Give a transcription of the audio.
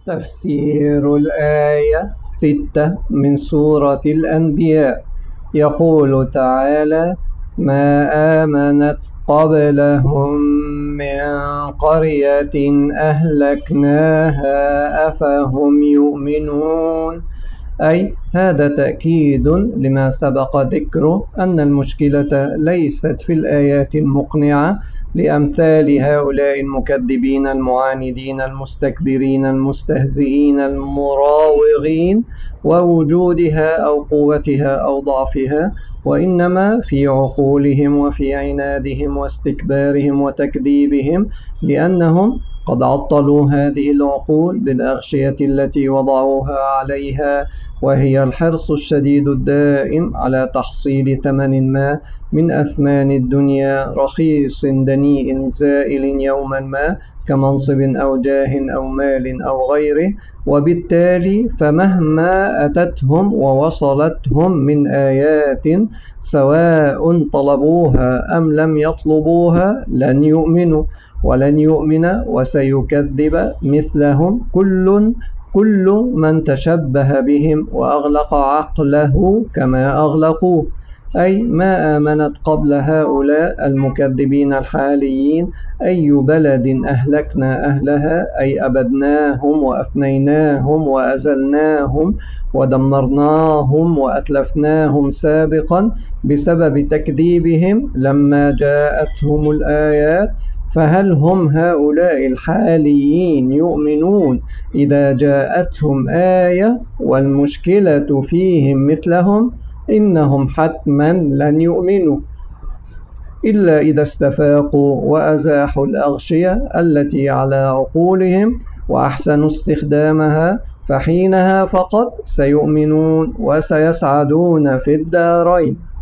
تفسير الآية 6 من سورة الأنبياء. يقول تعالى: ما آمنت قبلهم من قرية أهلكناها أفهم يؤمنون. أي هذا تأكيد لما سبق ذكره أن المشكلة ليست في الآيات المقنعة لأمثال هؤلاء المكذبين المعاندين المستكبرين المستهزئين المراوغين ووجودها أو قوتها أو ضعفها، وإنما في عقولهم وفي عنادهم واستكبارهم وتكذيبهم، لأنهم قد عطلوا هذه العقول بالأغشية التي وضعوها عليها، وهي الحرص الشديد الدائم على تحصيل ثمن ما من أثمان الدنيا رخيص دنيء زائل يوما ما، كمنصب أو جاه أو مال أو غيره. وبالتالي فمهما أتتهم ووصلتهم من آيات سواء طلبوها أم لم يطلبوها لن يؤمنوا ولن يؤمن وسيكذب مثلهم كل من تشبه بهم وأغلق عقله كما أغلقوه. أي ما آمنت قبل هؤلاء المكذبين الحاليين أي بلد أهلكنا أهلها، أي أبدناهم وأفنيناهم وأزلناهم ودمرناهم وأتلفناهم سابقا بسبب تكذيبهم لما جاءتهم الآيات. فهل هم هؤلاء الحاليين يؤمنون إذا جاءتهم آية؟ والمشكلة فيهم مثلهم، إنهم حتما لن يؤمنوا إلا إذا استفاقوا وأزاحوا الأغشية التي على عقولهم وأحسنوا استخدامها، فحينها فقط سيؤمنون وسيسعدون في الدارين.